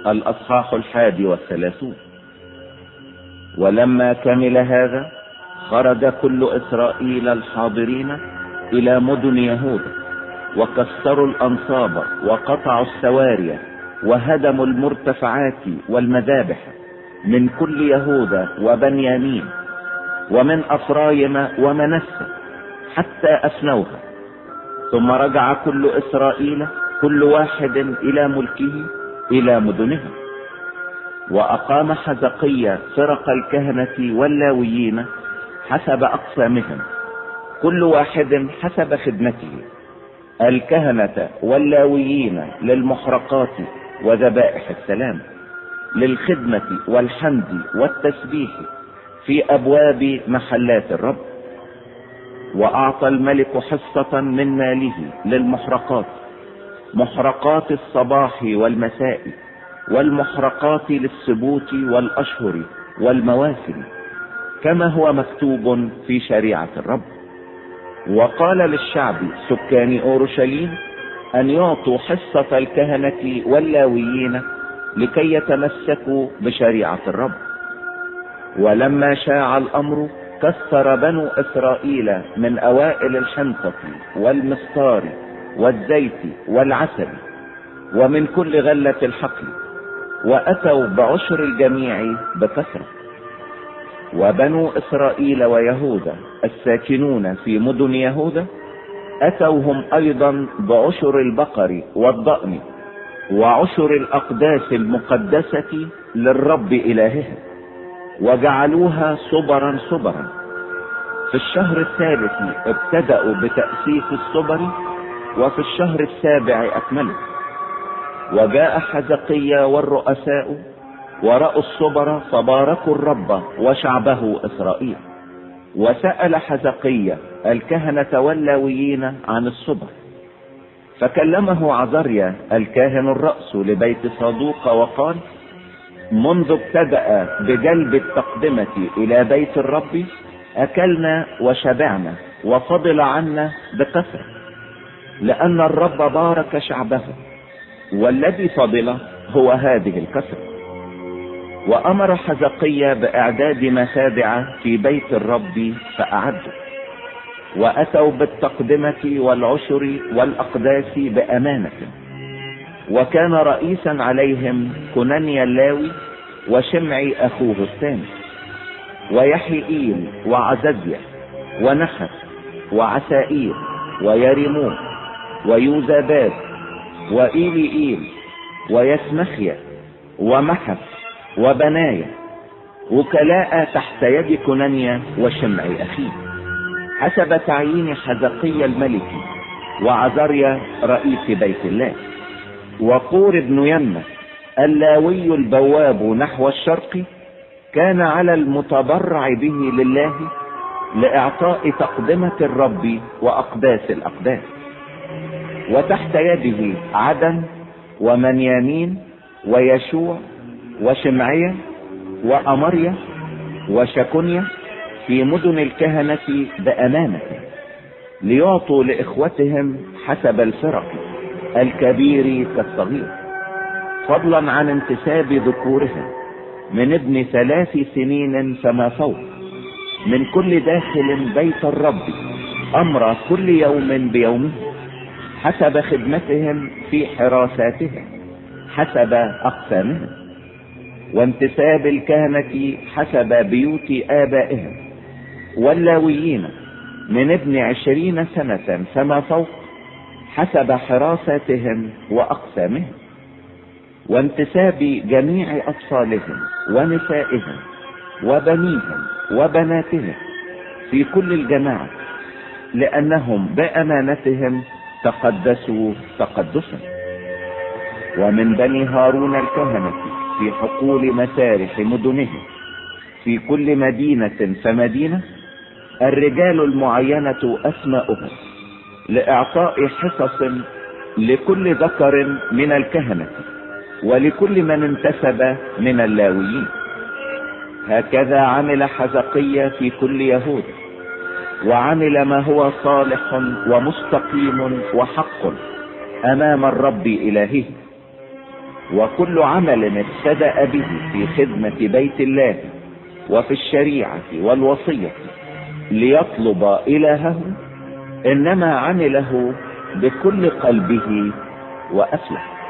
الأصحاح 31. ولما كمل هذا خرج كل إسرائيل الحاضرين إلى مدن يهوذا، وكسروا الأنصاب وقطعوا السواري وهدموا المرتفعات والمذابح من كل يهوذا وبنيامين ومن أفرايم ومنسى حتى أفنوها. ثم رجع كل إسرائيل كل واحد إلى ملكه إلى مدنه. وأقام حزقيا فرق الكهنة واللاويين حسب أقسامهم، كل واحد حسب خدمته: الكهنة واللاويين للمحرقات وذبائح السلام، للخدمة والحمد والتسبيح في أبواب محلات الرب. وأعطى الملك حصة من ماله للمحرقات، محرقات الصباح والمساء، والمحرقات للسبوت والأشهر والمواسم، كما هو مكتوب في شريعة الرب. وقال للشعب سكان أورشليم أن يعطوا حصة الكهنة واللاويين لكي يتمسكوا بشريعة الرب. ولما شاع الأمر كسر بنو إسرائيل من أوائل الحنطة والمسطار والزيت والعسل ومن كل غلة الحقل، وأتوا بعشر الجميع بكثرة. وبنو إسرائيل ويهوذا الساكنون في مدن يهوذا أتوهم أيضا بعشر البقر والضأن وعشر الأقداس المقدسة للرب إلههم، وجعلوها صبرا صبرا. في الشهر الثالث ابتدأوا بتأسيس الصبر، وفي الشهر السابع أكملوا. وجاء حزقيا والرؤساء ورأوا الصبر فباركوا الرب وشعبه إسرائيل. وسأل حزقيا الكهنة واللاويين عن الصبر، فكلمه عزريا الكاهن الرأس لبيت صادوق وقال: منذ ابتدأ بجلب التقدمة إلى بيت الرب أكلنا وشبعنا وفضل عنا بكثرة، لأن الرب بارك شعبه، والذي فضل هو هذه الكثرة. وأمر حزقيا بإعداد مخادع في بيت الرب فأعدوا، وأتوا بالتقدمة والعشر والأقداس بأمانة. وكان رئيسا عليهم كنانيا اللاوي وشمعي أخوه الثاني، ويحيئيل وعزديا ونحس وعسائيل ويريمون ويوزاباد وإيليئيل ويسمخيا ومحس وبنايا، وكلاء تحت يد كنانيا وشمعي أخيه، حسب تعيين حزقيا الملك وعزريا رئيس بيت الله. وقور بن يمة اللاوي البواب نحو الشرق كان على المتبرع به لله لإعطاء تقدمة الرب وأقداس الأقداس. وتحت يده عدن ومنيامين ويشوع وشمعية وأمريا وشكونيا في مدن الكهنة بأمانة، ليعطوا لإخوتهم حسب الفرق، الكبير كالصغير، فضلا عن انتساب ذكورهم من ابن 3 سنين فما فوق، من كل داخل بيت الرب أمر كل يوم بيومه، حسب خدمتهم في حراساتهم حسب أقسامهم. وانتساب الكهنة حسب بيوت آبائهم، واللاويين من ابن 20 سنة فما فوق حسب حراساتهم وأقسامهم. وانتساب جميع أطفالهم ونسائهم وبنيهم وبناتهم في كل الجماعة، لأنهم بأمانتهم تقدسوا تقدسا. ومن بني هارون الكهنة في حقول مسارح مدنهم في كل مدينة فمدينة الرجال المعينة أسماؤهم، لإعطاء حصص لكل ذكر من الكهنة ولكل من انتسب من اللاويين. هكذا عمل حزقيا في كل يهوذا، وعمل ما هو صالح ومستقيم وحق أمام الرب إلهه. وكل عمل ابتدأ به في خدمة بيت الله وفي الشريعة والوصية ليطلب إلهه إنما عمله بكل قلبه وأفلح.